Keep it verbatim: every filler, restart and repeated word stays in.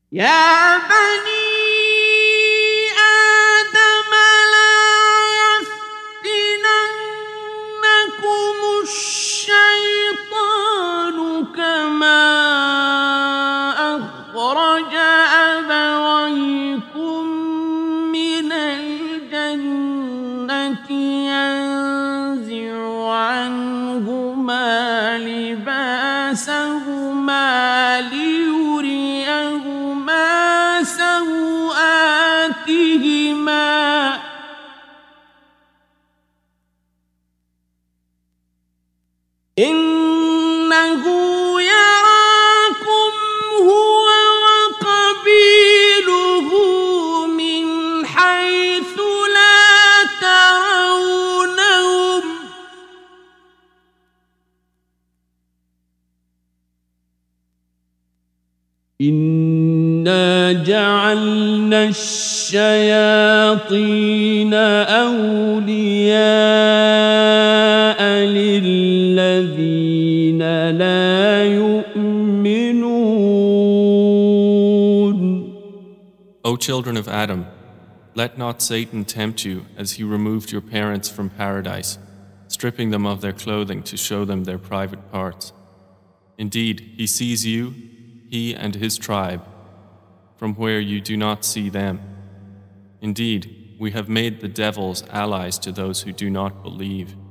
يا بني آدم لا يفتننكم الشيطان كما أخرج أبويكم من الجنة ينزع عنهما لباسهما ليريهما سوآتهما إنه يراكم هو وقبيله من حيث لا ترونهم إنا جعلنا الشياطين أولياء للذين لا يؤمنون. O children of Adam, let not Satan tempt you as he removed your parents from paradise, stripping them of their clothing to show them their private parts. Indeed, he sees you, he and his tribe, from where you do not see them. Indeed, we have made the devils allies to those who do not believe.